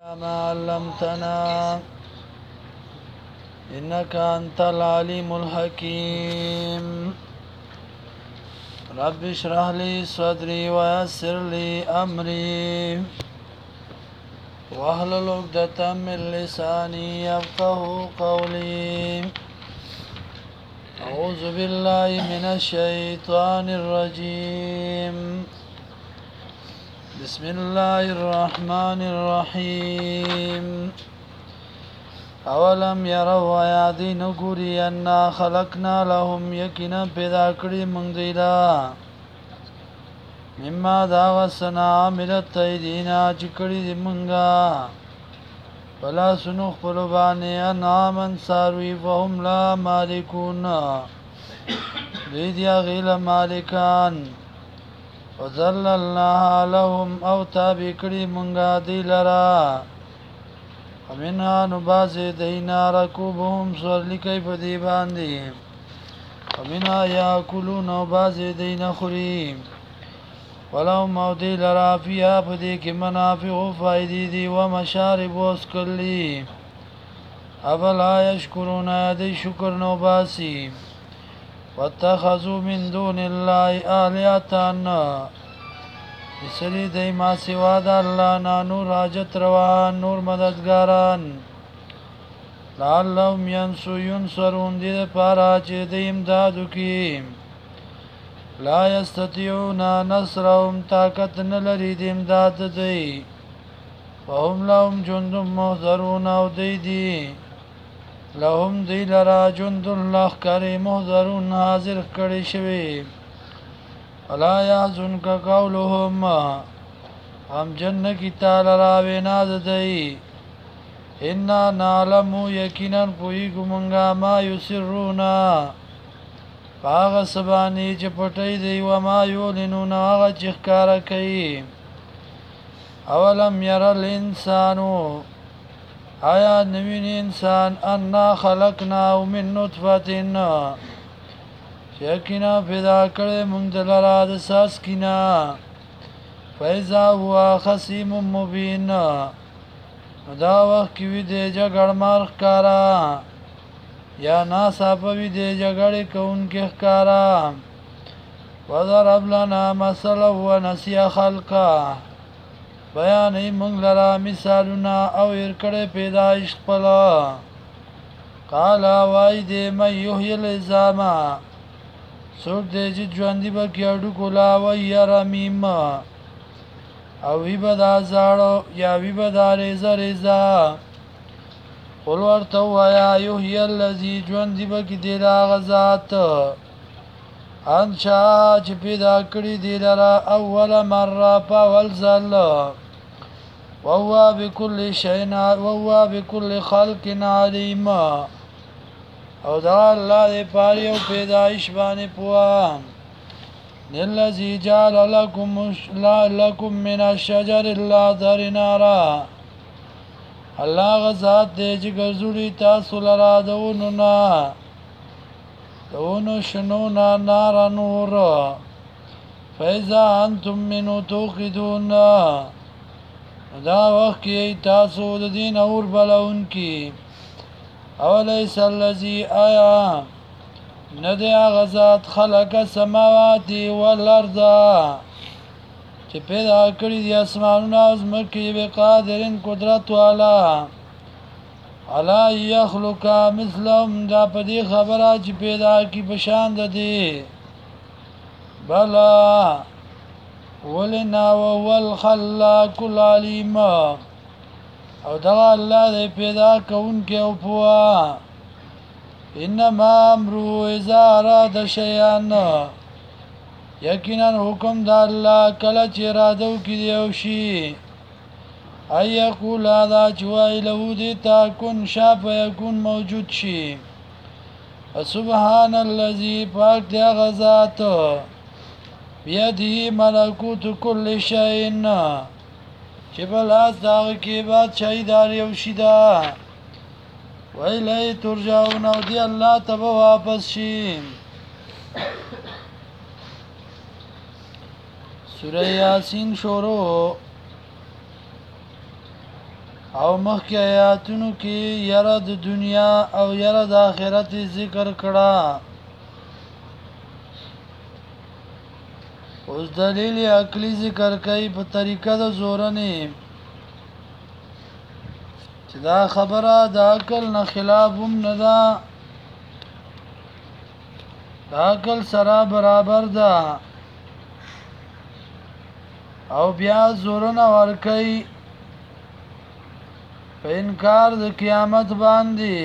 ما علمتنا إنك أنت العليم الحكيم رب اشرح لي صدري ويسر لي أمري واحلل عقدة من لساني يفقه قولي أعوذ بالله من الشيطان الرجيم بسم الله الرحمن الرحيم اولم يروا یادی نګوري ان خلقنا لهم یقینا پیدا کړی مونږ دی لا مما دا وسنا عملت ایدینا چې کړی دی مونږه فلا سنو خپل باندې انامن ساروی فهم لا مالکون دی دیا غیل مالکان وذللناها لهم او تابع کړی مونږه دی لرا ومنها نبازي دینا رکوبهم سورلی کئی پا دی باندی ومنها یاکلون نبازي دینا خوریم ولو مودی لرا فیها پا دی که منافع و فائدی دی و مشارب وسکلی افلا یشکرون دی شکر نباسی واتخذوا من دون الله آلیاتان اسلی دی ما سوا دا اللہ نا نور حاجت روان نور مددگاران لعلهم ینصرون دی پارا چه دی امدادو کی لا یستطیعون نصرهم طاقت نلری دی امداد دی وهم لهم جند محضرون او دی لهم دی لرا جند لخکر محضرون حاضر کړي شوی ولا يحزنك قولهم هم جن کی تعالی را وینا ددی ان نعلم یقینا پویګو مونږه ما یسرون هغه سبانی چې پټی دی و ما یولنون هغه چې ښکارا کوي اولم ير الانسان آیا نوین انسان انا خلقنا من نطفه یقینا پیدا کړی مونږ دلاره د ساس کینا فیضا هو خصیم مبین دا وخت کې وی دی جګړ مار ښکارا یا ناصاف وی دی جګړې کوونکې ښکارا وضرب لنا مثلا ونسي خلقا بیانې مونږ لره مثالونه او هېر کړی پیدایش خپل قال وای دی من یحیی العظام څوک دی چې ژوندي به کړي هډوکو وهي رمیم او وي به دا زاړه یا وي به دا ریزه ریزه قل ورته ووایه یحیی الذي ژوندي به کړي دی هغه ذات انشأ چې پیدا کړي دی لره اول مره په اول ځل وهو بكل خلق علیم او دا الله دې پاره او پیدایش باندې پوام للذي جعل لكم من الشجر الاخضر نارا الله غزاد دې چې ګرځولي تاسو لرا دونو شنو نار نور فاذا انتم منه توقدون دا وخت کې تاسو د دین اور بلون کی اولیس الذی آیا ندی آغازات خلق السماواتی والارض چه پیدا کری دی اسمانون ازمکی بقادرین قدرت والا علا یخلقا مثلهم دا پدی خبره چه پیدا کی پشاند دی بلا ولنا وهو الخلاق العلیم او دا الله دې پیدا کونکي او پوا انما امره اذا اراد شيئا یقینا حکم د الله کله چې اراده وکړي او شي اي يقول هذا جوای له دې تا كن شاف يكون موجود شي سبحان الذي پاک دی غزات بيده ملکوت كل شيء چې بلاس داغه کې بعد شهیدار یو شیدا ویلی ترجعون او دی الله ته واپس شي سوره یاسین شروع او مخکې آیاتونو کې یره د دنیا او یره د آخرت ذکر کړه اوس دلیل عقلی ذکر کوي په طریقه د زورنې چې دا خبره د عقل نه خلاف هم نه ده د عقل سره برابر ده او بیا زورنه ورکوي په انکار د قیامت باندې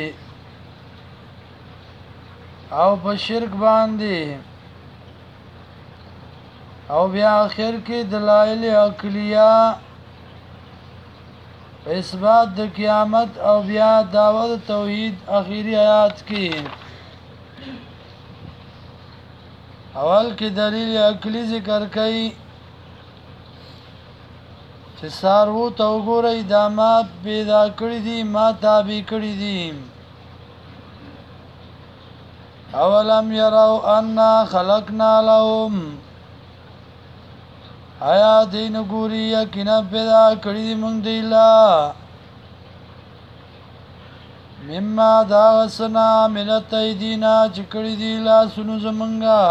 او په شرک باندې او بیا آخر کې دلائل عقلیه په اثبات د قیامت او بیا دعوت توحید اخیری آیات کې اول کې دلیل عقلی ذکر کړي چې سارو ته وګورئ دا ما پیدا کړی دي ما تابع کړی دي اولم يروا انا خلقنا لهم آیا دین ګوري یقینا پیدا کړی دي مونږ دی لا مما دا وسنا ملت ایدینا چې کړی دي لا سونو زمونږه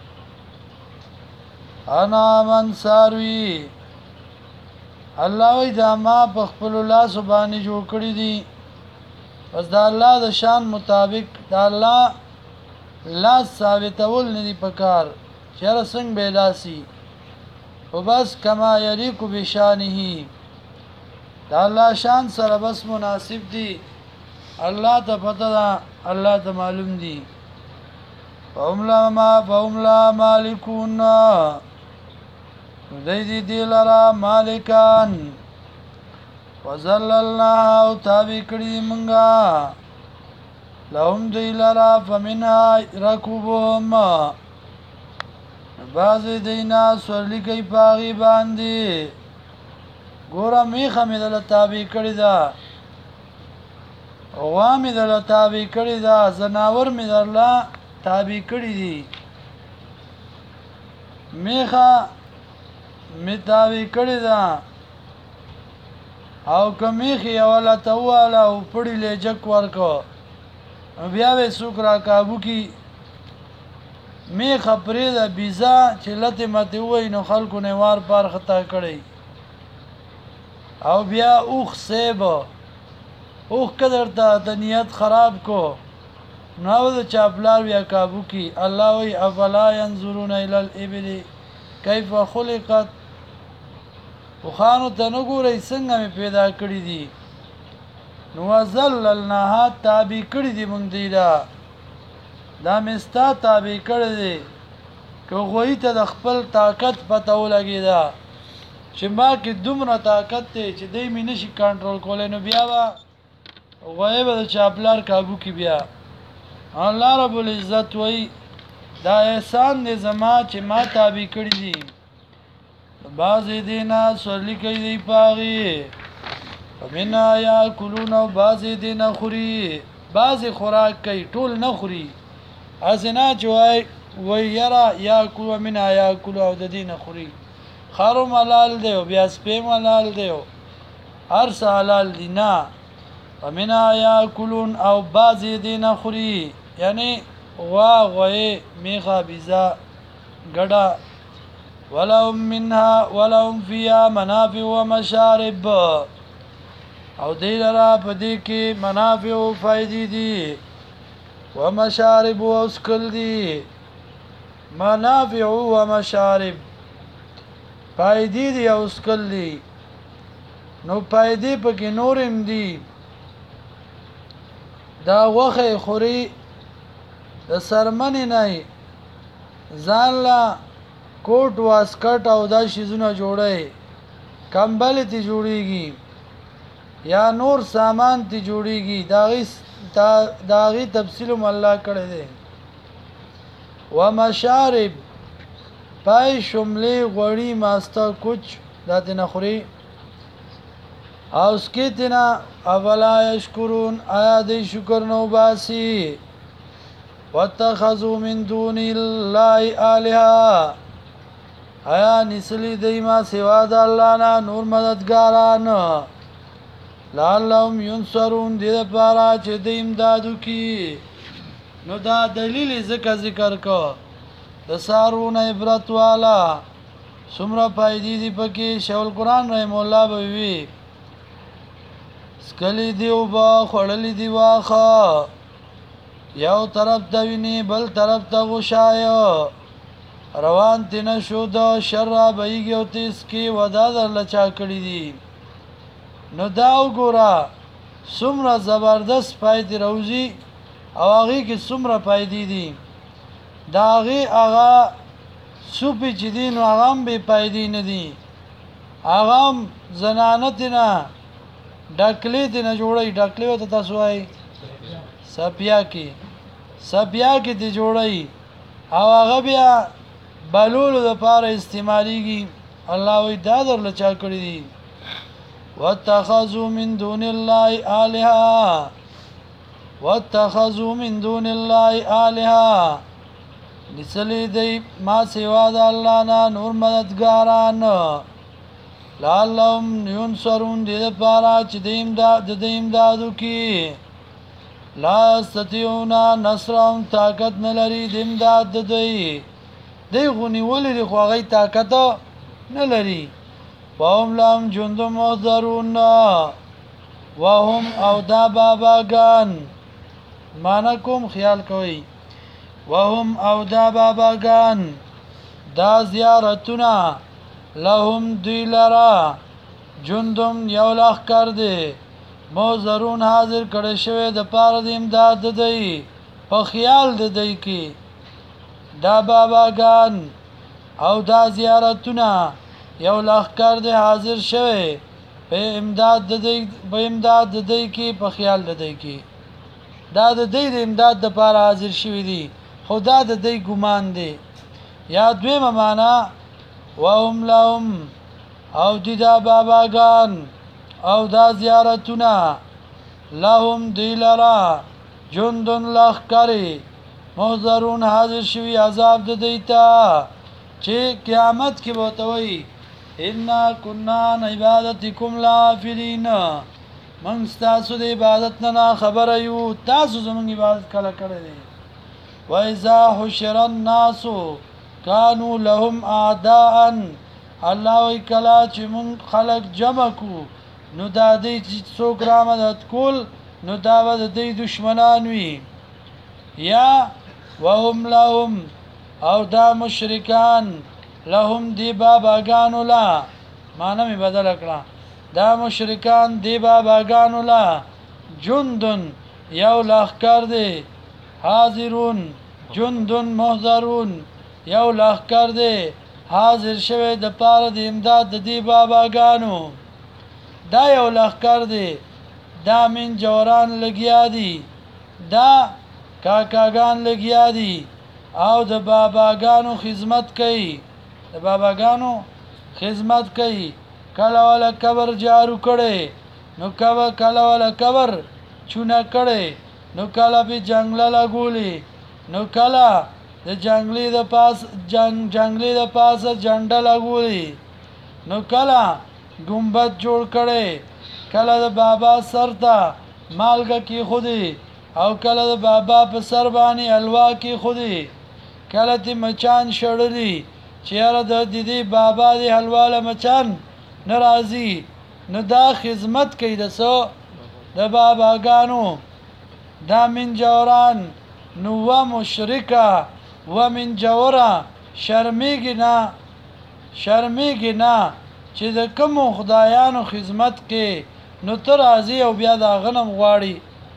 انا من ساروي الله وی دا ما په خپل الله سبحانه جوړ کړی دي پس دا الله د شان مطابق دا الله لا ثابتول نه دي پکار چیرې څنګه به لاسي او بس کما یلیق بشانه دا الله شان سره بس مناسب دي الله ته پته ده الله ته معلوم دي فهم لا مالکون دی دی لرا مالکان وزللنا او تابع کړی منګه لهم دی لرا فمنها رکوبهم باز دینا سورلی کوي پاغي باندې ګوره میخه مې دل تابع کړی دا غوامې دل تابع کړی دا زناور مې درلا تابع کړی دي میخه متاوی کړی دا او کمیخي اوله تواله او پړی لجک ورکو بیا به سوکرا کابو کی می خبرې دا بیزا چې لته مته وای نو خلکو نه وار پار خطا کړی او بیا اوخ سیب اوخ قدر د نیت خراب کو نو د چاپلار بیا کابو کی الله وی افلا ينظرون الى الابل کیف خلقت وخانو ته نو ګورئ څنګه مې پیدا کړی دي نو ذللناها تابع کړی دي مونږ دی دا مستا تابع کړی دي که غوی ته د خپل طاقت پته ولګی دا چې ما کې دومره طاقت دی چې دی مې نشي کنټرول کولای نو بیا به غوی به د چاپلار کابو کې بیا الله رب العزت وی دا احسان دی زما چې ما تابع کړی دي بعضی دینا سورلی کئی دی پاغی ومنا یا کلون بعضی دینا خوری بعضی خوراک کئی ټول نه خوري ازنا چوای وی یرا یا کلو ومنا یا کلو او د دینا خوری خارو ملال دیو بیا سپیم ملال دیو هر سا حلال دی نا ومنا یا کلون او بعضی دینا خوری یعنی غوی میخا بیزا گڑا ولهم منها ولهم فيها منافع ومشارب او دی لرا پدې کې منافع او فائدې دي ومشارب او اسکل دي منافع او مشارب فائدې دي او اسکل دي نو فائدې پکې نورم دي دا وخه خوري د سرمنې نه ځان لا کوټ واسکټ او دا شیزونه جوړي کمبل تی جوړيږي یا نور سامان تی جوړيږي داغي تفصیل الله کړی دی ومشارب پای شملې غوړی ماستا کوچ داتې نخوري او سکیتنا اولا یشکرون آیا دی شکر نو باسی واتخذوا من دون الله آلهة آیا نسلی دیما سوا د الله نه نور مددګاران لعلهم ينصرون دې لپاره چې د امداد وکړي. نو دا دلیل ذکر کو د سارونه عبرت والا څومره فائدې دي پکې. شیخ القرآن رحم الله به وي سکلی دی اوبه خوړلی دی واښه، یو طرف ته ویني بل طرف ته غوشایه، روان تی نشو د شر رابهیږي او تیسکي ودا درله چا کړي دي. نو دا وګوره څومره زبردست فایدې روزي او هغې کې څومره فایدې دي. د هغې هغه سوپې چې دي نو هغه هم بې فایدې نه دي، هغه هم زنانه تې نه ډکلې تې نه جوړوي. ډکلې ورته تاسو وایي سپیا کې تې جوړوي او هغه بیا بلولو دپاره استعمالیږي. الله وایي دا درله چا کړي دي. واتخذوا من دون الله آلهة نسلی دی ما سوا د الله نه نور مددګاران، لعلهم ينصرون دې لپاره چې د امداد وکړي. لا یستطیعون نصرهم طاقت نه لري د امداد د دی خو نیولي دي خو هغوی طاقت نه لري. وهم لهم جند محضرون وهم او دا باباګان معنا کوم خیال کوي. وهم او دا باباګان دا زیارتونه لهم دوی لرا جندم یو لښکر دی محضرون حاضر کړی شوی د پاره د امداد د دی په خیال د دی کې. دا باباګان او دا زیارتونه یو لښکر دی حاضر شوی په امداد د دی کې په خیال د دی کې. دا د دی د امداد دپاره حاضر شوي دي خو دا د دی ګمان دی. یا دویمه معنا وهم لهم او دی دا باباګان او دا زیارتونه لهم دی لرا جندن لښکرې محضرون حاضر شوي عذاب د دی ته چې قیامت کې به ورته وایي انا کنا عن عبادتکم لغافلین، موږ ستاسو د عبادت نه خبره یو، تاسو زموږ عبادت کله کړی دی. واذا حشر الناس كانوا لهم اعداء، الله وی کله چې موږ خلق جمع کو نو دا دی چې څوک را مدد کول نو دا به د دی دشمنان وي. یا وهم لهم او دا مشرکان لهم دی باباګانو لا معنا می بدل کړه، دا مشرکان دی باباګانو لا جندن یو لښکر دی حاضرون جندن محضرون یو لښکر دی حاضر شوی د پاره د امداد د دی باباګانو. دا یو لښکر دی دا من جوران لګیا دي، دا کاکاګان لګیا دي او د باباګانو خدمت کوي. د باباګانو خدمت کوي. کله ولا قبر جارو کړي نو کله ولا قبر چونه کړي نو کله به جنگله لګولي نو کله د جنگلی د پاسه جنډه لګولي نو کله ګمبد جوړ کړي، کله د بابا سر ته مالګه کې خودي او کله د بابا په سر باندې الوا کې خودي، کله تی مچان شړلی چیرې د دې بابا دی حلوا له مچان ناراضي نو دا خدمت کوي د باباګانو. دا من جوران نو و مشرکه و من جوره شرمیږي نه چې د کوم خدایانو خدمت کې نو ته راضي او بیا دا غنم غواړي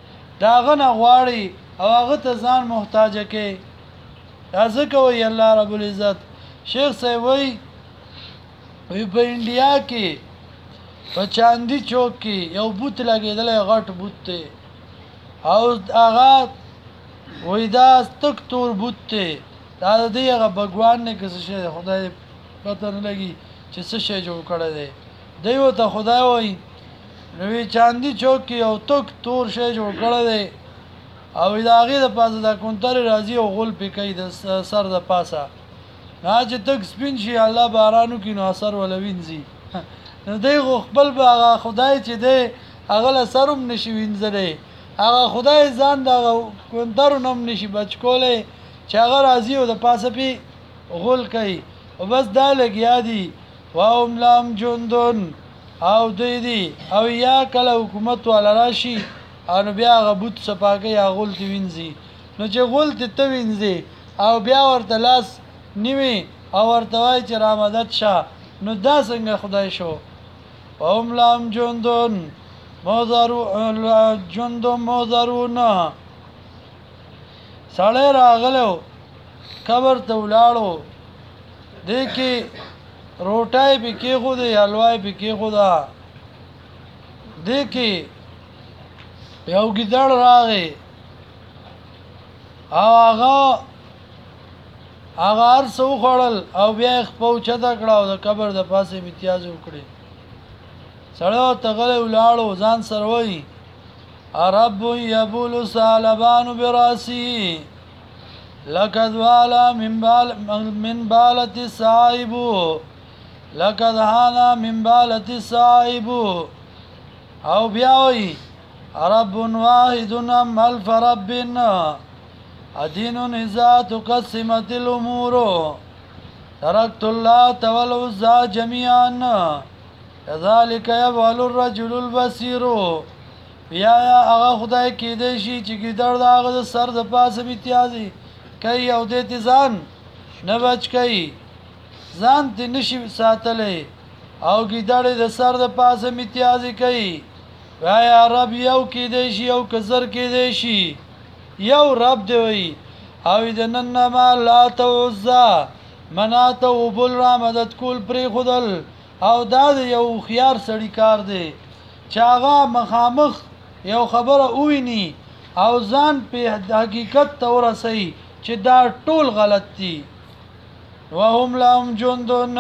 او هغه ته ځان محتاجه کې. دا ځکه وایي الله رب العزت شیخ صاحب وایي په انډیا کې په چاندي چوک کې یو بوت لګېدلی غټ بوت دی او هغه وایي دا تک تور بوت دی، دا د دې هغه بګوان نه که څه شی دی خدای پته نه لګي چې څه شی جوړ کړی دی. دی ورته خدای وایي نو چاندي چوک کې یو تک تور شی جوړ کړی دی او د هغې د پاسه دا کونترې راځي او غول پې کوي د سر د پاسه، نه چې تک سپین شي الله باران وکړي نو اثر وله وینځي. نو دی خو خپل به هغه خدای چې دی هغه له سر هم نشي وینځلی هغه خدای ځان د کونترو نه هم نشي بچ کولی چې هغه راځي او د پاسه پې غول کوي او بس دا لګیا دي وهم لهم جندون او دوی دي او یا کله حکومت والا راشي او نو بیا هغه بوت صفا کوي هغه غول ته وینځي نو چې غول ته وینځي او بیا ورته لاس نیوي او ورته وایي چې رامدد شه نو دا څنګه خدای شو وهم لهم جندون موذرون سړی راغلو قبر ته ولاړو دی کې روټای پې کېښودې حلوای پې کېښوده دی کې یو ګیدړ راغی او هغه هر څه وخوړل او بیا یې خپه اوچته کړه او د قبر د پاسه یې امتیاز وکړې سړی ورته غلی ولاړو ځان سره وایي رب یبول ثعلبان براسي لقد والا من بالة الصائب لقد هانا من بالة الصائب او بیا وایي رب واحد ام الف رب ادين اذا تقسمت الامور تركت الله والعزى جميعا كذلك يفعل الرجل البصير بیا هغه خدای کېدی شي چې ګیدړ د هغه د سر د پاسه امتیازي کوي او دې ته ځان نه بچ کوي ځان ته نشي ساتلی او ګیدړ د سر د پاسه امتیازي کوي یا رب یو کېدی شي او کزر کېدی شي یو رب دی وی او د نن ما لا توزا مناته وبل را مدد کول پرې خودل او دا یو خيار سړی کار دی چې هغه مخامخ یو خبره وویني او ځان په حقیقت ته ورسوي چې دا ټول غلط دي وهم لهم جندون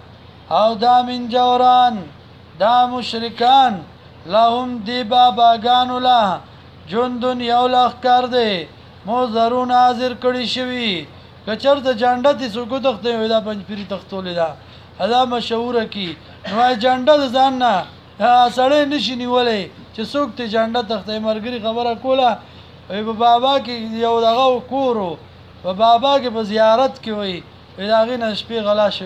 او دا من جوران دا مشرکان لهم دی باباګانو له جندون یو لښکر دی موزرون حاضر کړي شوي که چېرته جنډه دې څوک وتښتوي وایي دا پنجپیري تښتولې ده دا مشهوره کي نو وایي جنډه د ځان نه سړی نشي نیولی چې څوک ته جنډه تښتوي ملګري خبره کوله وایي په بابا کې یو دغه کور و په بابا کې په زیارت کې وایي د هغې نه شپې غلا شوې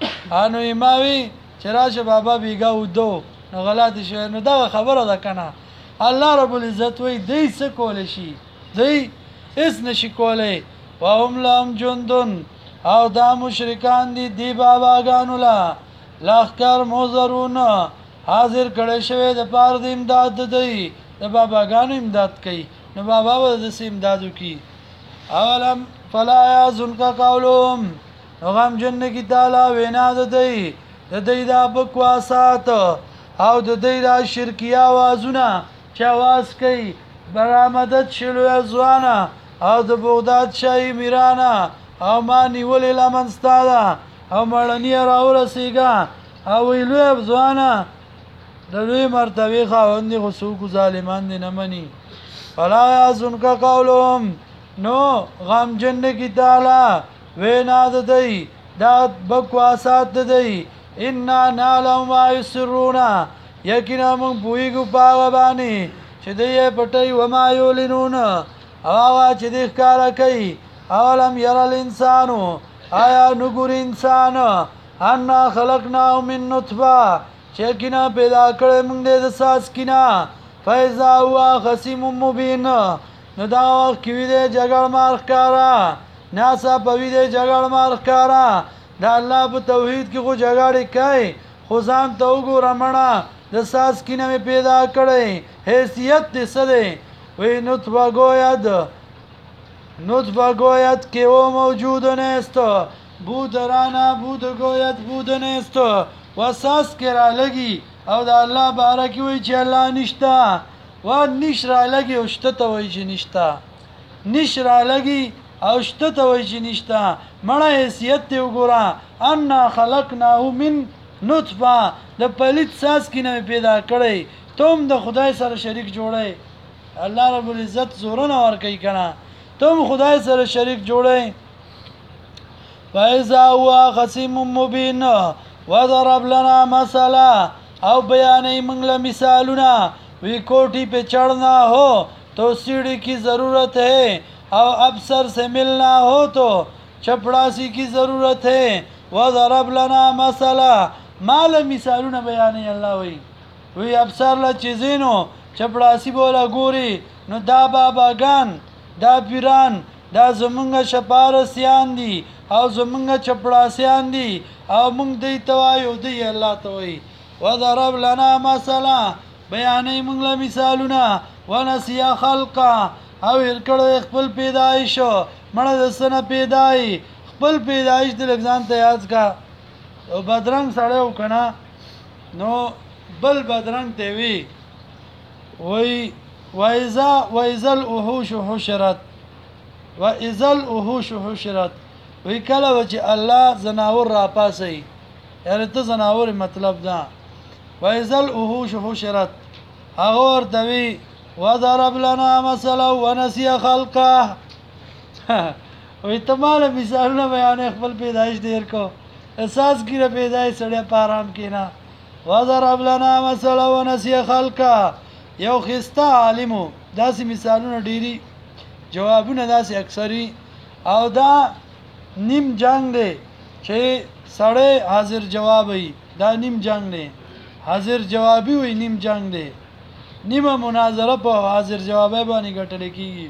وه نو ما وی چې راشه بابا بیګا ودو نو غلا دې شوی نو دغه خبره ده که نه الله رب العزت وایي دی څه کولی شي دی هېڅ نشي کولی وهم لهم جندون او دا مشرکان دي دی باباګانو له لښکر موزرون حاضر کړی شوی د پاره د امداد د دی د باباګانو امداد کوي نو بابا به داسې امداد وکړي اولم فلا یحزنک قولهم نو غمجن نه کي تعالی وینا د دی دا بکواسات او د دی دا شرکي اوازونه چې اواز کوي برآمدت شلو ځوانه او د بغداد شاهي میرانه او ما نیولې لمن ستا ده او مړنی راورسېږه او ویلو ځوانه د لوی مرتبې خاوند دي خو څوک ظالمان دي نه مني فلا یحزنک قولهم نو غمجن نه کي تعالی وینا د دی دا بکواسات د دی انا نعلم ما یسرون یقینا موږ پوهېږو په هغه باندې چې دی یې پټوي وما یعلنون او هغه چې دی ښکاره کوي اولم یره الانسانو آیا نګوري انسان انا خلقناه من نطفه چې یقینا پیدا کړی موږ دی د څاڅکي فاذا هو خصیم مبین نو دا وخت کې وي دی جګړ مار ښکاره ناڅاپه وي دی جګړ مار ښکاره د الله په توحید کې خو جګړې کوي خو ځان ته وګوره مړه د څاڅکي نه مې پیدا کړی حیثیت دې څه دی وی نطفه گوید که او موجود نیست بود رانا بود گوید بود نیست و ساس که را لگی او دا الله باره کی وی چې الله نشتا و نش را لگی او شته ته وی چې نشتا نش را لگی او شته ته وی چې نشتا مړه حیثیت دې وګوره انا خلقناه من نطفه د پلیت ساس کې نه پیدا کړی تم د خدای سره شریک جوړی الله رب العزت زورونه ورکوي کنه تم خدای سره شریک جوړی فاذا هو خصیم مبین وضرب لنا مثلا او بیانې موږ له مثالونه वही कोठी पे चढ़ना हो तो सीढ़ी की ज़रूरत है, और अफसर से मिलना हो तो चपड़ासी की ज़रूरत है। वज़रब लना मसला, माल मिसालुना बयान अल्लाह वही अफसर ला चीज़िनो चपड़ासी बोला गोरी नो दा बाबागान دا پیران دا زمونږ شپارسیان دي او زمونږ چپړاسیان دي او مونږ دی توایو دی الله ته وایي. وضرب لنا مثلا، بیانې مونږ له مثالونه، ونسي خلقه او هېر کړی خپل پیدایش، مړه د څه نه پیدایي، خپل پیدایش دې لږ ځان ته یاد کا. او بدرنګ سړی و که نه نو بل بدرنګ ته وي وایي وإذا الوحوش حشرت، وإذا الوحوش حشرت، وی کله و چې الله زناور را پاسي، یعنې ته زناور مطلب ده. وإذا الوحوش حشرت، هغه ورته وي وضرب لنا مثلا ونسي خلقه وی ته ماله مثالونه بیانې خپل پیدایش ډېر کو، احساس کړه پیدایش سړی په آرام کښېنه. وضرب لنا مثلا ونسي خلقه، یو خسته عالمو داسې مثالونه ډیری، جوابونه داسې اکثری، او دا نیم جنگ دی چې سړی حاضر جواب وي، دا نیم جنگ دی، حاضر جوابي وي نیم جنگ دی، نیمه مناظره په حاضر جوابي باندې ګټل کیږي.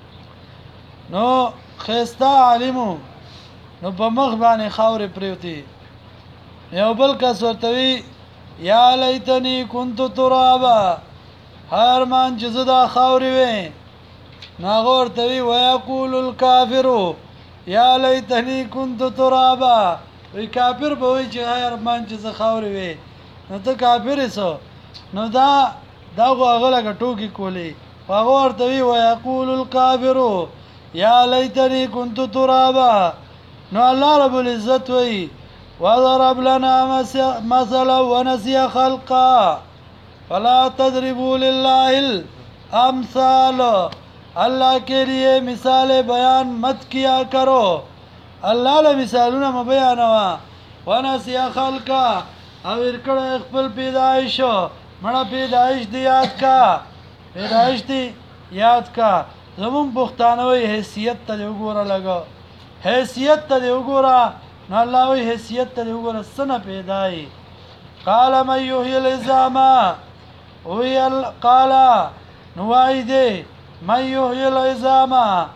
نو خسته عالمو نو په مخ باندې خاورې پریوتي، یو بل کس ورته وي یا لیتنی کنت ترابا، هر مان چې زه دا خاورې وې. نو هغه ورته وي ویقول الکافرو یا لیتنی کنت ترابا، وی کافر به وایي چې هر مان چې زه خاورې وې. نو ته کافر یې څه؟ نو دا خو هغه لکه ټوکې کولې، هغه ورته وي ویقول الکافرو یا لیتنی کنت ترابا. نو الله رب العزت وایي وضرب لنا مثلا ونسي خلقا فلا تضربوا لله الامثال، اللہ کے لیے مثال بیان مت کیا کرو، اللہ له مثالونه م بیانوا. ونسي خلقا او ورکړه خپل پیدایش، مړه پیدایش دی یاد کا، پیدایش دی یاد کا. زمون پښتانوي حیثیت ته وګوره، لګو حیثیت ته وګوره. نو الله وی حیثیت ته وګوره سنه پیدای. قال من يحيي العظام، وی قال نوای دی من يحيي العظام،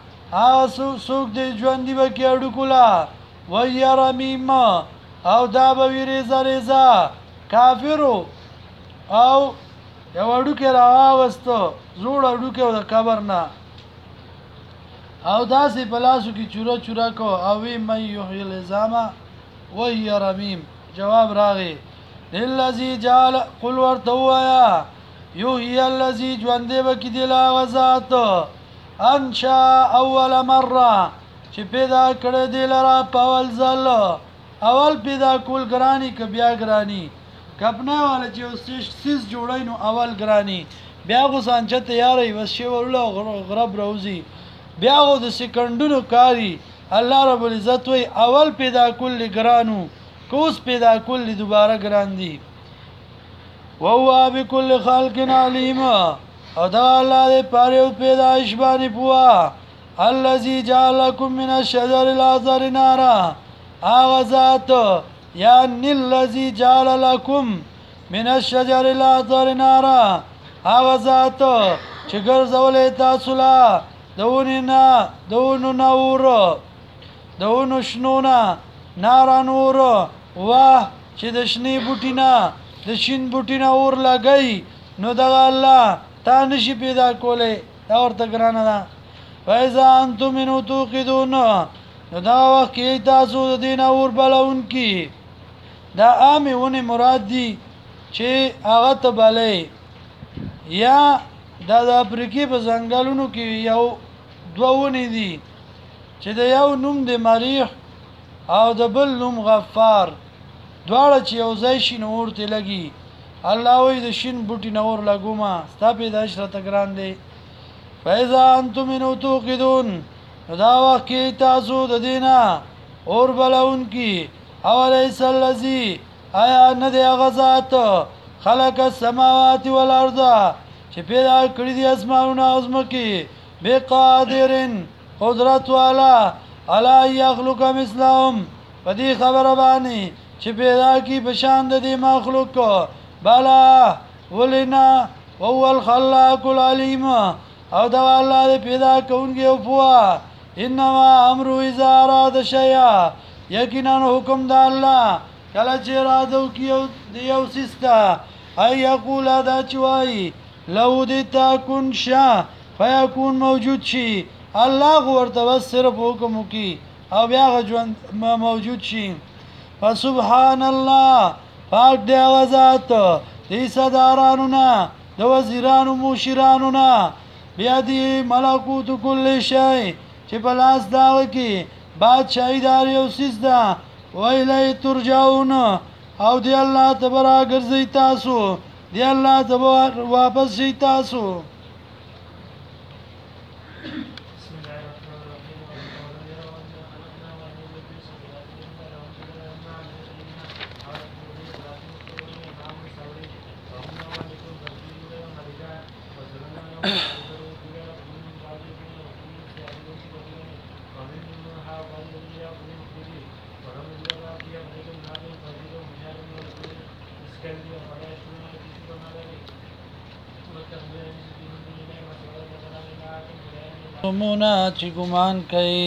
سوک دی ژوندي به کې اډوکولا، وی رمیم او دا به وی ریزه ریزه. کافرو او یو اډوکې راواغستو، زوړ اډوکې و د قبر نه، او داسې په لاسو کې چوره چوره کو، او وی من يحيي العظام وهي رمیم. جواب راغی للذي جعل، قل ورته ووایه یحیی الذي ژوندی به کړي دی هغه ذات انشا اول مره چې پیدا کړی دی لره په اول ځل. اول پیدا کول ګرانی که بیا ګرانی، کپنه والا چې یو سیز جوړی نو اول ګرانی، بیا خو سانچه تیاری بس شی ورله غرب روزي، بیا خو د سکندونو کاری. الله رب العزت وی اول پیدا کول ګرانو، کوس پیدا کول دوباره ګران دی. وهو بكل خلق عليم، او دا الله دې پاره پیدائش باندې پوها. الذي جعلكم من الشجر الاخضر نارا، هغه ذات یعنی الذي جعل لكم من الشجر الاخضر نارا، هغه ذات چې ګرځولې تاسو لا دونو نور، دونو شنونه نارا نور، واه چې د شنې بوټي نه د شین بوټي نه اور لګی، نو دغه الله تا نشي پیدا کولی، دا ورته ګرانه ده. فاذا انتم منه توقدون، نو دا وخت کې تاسو د دین اور بلونکي. دا عامې ونې مراد دي چې هغه ته بلې، یا دا د افریقې په ځنګلونو کې یو دوه ونې دي چې د یو نوم د مریخ او د بل نوم غفار، دواړه چې یو ځای شي نو اور ته لګي. الله وایي د شین بوټي نه اور لګومه، ستا پیدایش راته ګران دی. فاذا انتم منه توقدون، نو دا وخت کې تاسو د دې نه اور بلونکي. اولیس الذي، آیا نه دی هغه ذات خلق السماوات والارض چې پیدا کړی دي اسمانونه او ځمکې بقادرن قدرت والا علی یخلق مثلهم په دې خبره باندې چې پیدا کی بشان د دې مخلوق بلا ولنا وهو الخلاق العلیم او دا الله دې پیدا کوونکی او پوها انما امر اذا اراد شيئا یقینا حکم د الله کله چې اراده وکيو دیو سستا اي یقول دا چوي لو دې تكون شا فيكون موجود شي الله ورته بس صرف حکم وکي او بیا ژوند موجود شي فسبحان الله پاک دی ذات دې صدارانو نه د وزیرانو مشرانو نه بیا دې ملکوت کل شی چې په لاس داغه کې بادشاہي دار یو سیس ده ویلی ترجعون او دی الله تبارک ګرځي تاسو دی الله تبارک واپس شي تاسو مونا چې ګمان کوي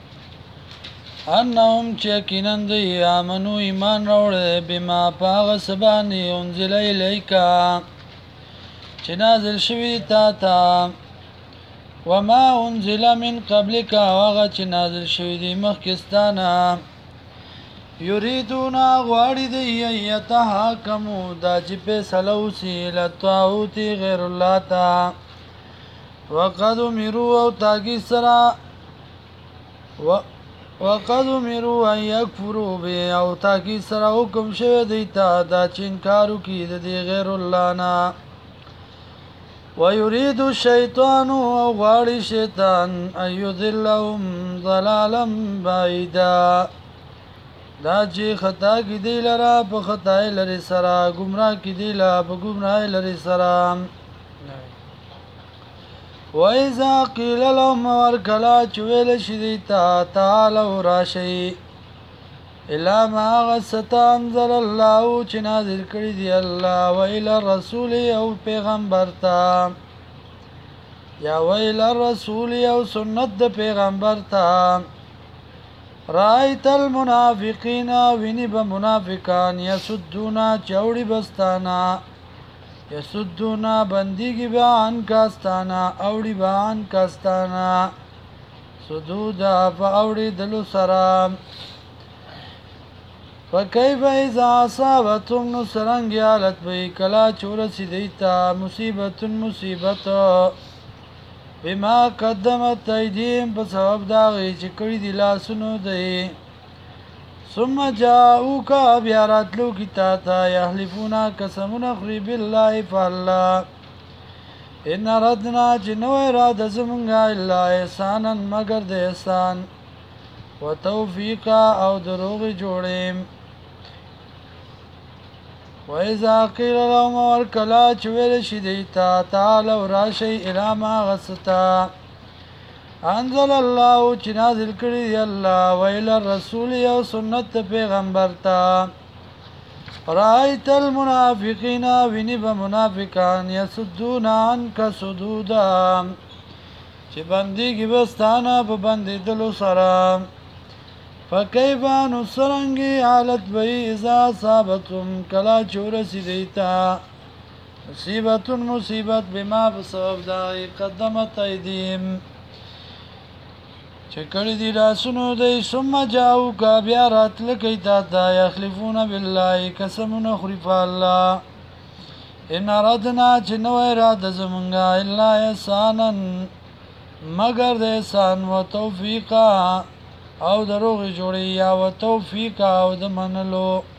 انهم چې یقینا دوی آمنو ایمان راوړی بما په هغه څه باندې انزل الیکا چې نازل شوي تا ته وما انزل من قبلک هغه چې نازل شوي دي مخکې ستا نه یریدون غواړي دی یتحاکمو دا چې فیصله وسي الی الطاغوت غیر الله ته وقد امروا او تاکي سرا وقد امروا ان يكفروا به او تاکي سرا حکم شوی دی ته دا چې انکار وکړي د غیر الله نه ويريد الشيطان او غواړي شیطان ان يضلهم ضلالا بعيدا دا چې خطا کې دی لرا په خطا لري سرا گمراه کې دی لا په گمراه لري سرا وَإِذَا قِيلَ لَهُمْ وَرْكَلَا چویل شدیتا تعالوا راشي الا ما غست انزل الله چې نازل کړی دی الله وإلى الرسول او پیغمبر تا یا وإلى الرسول او سنت د پیغمبر تا رایت المنافقین ویني به منافقان یسدونا چوڑی بستانا یسدونا بندگی بیان کاستانا اوڑی بیان کاستانا سدودا فا اوڑی دلو سرام فکیف اذا اصابتم نسرنگی حالت بی کلا چورسی دیتا مصیبت بما قدمت ایدیم په سبب داغی چې کړي دي لاسونو دی ثم جاءوکا بیا راتلو کی تا تا یحلفونا قسمونه خوري بالله فالله ان ردنا چې نو اراده زمونږه الا احسانا مگر د احسان وتوفیقا او دروغ جوړیم وإذا قيل لهم ورکلا چویل شدیتا تعالوا راشي الى ما غستا انزل الله چې نازل کړی دی الله ویل الرسول او سنت پیغمبر تا رایت المنافقین ویني به منافقان یسدون عنك صدودا چې بندګي بستانه په بندې دلو سره فكيف نسرنگي حالت بي اذا صابتم کلا چورسی دیتا مصیبت بما بسبب داغی قدمت ایدیم چې کړي دي لاسونو دی ثم جاءوکا بیا راتلکی تا تا یخلفون بالله قسمونه خوري په الله ان اردنا چې نو اراده زمونږه الا احسانا مگر د احسان و توفیقا او دروغ جوړي یا و توفیق او د منلو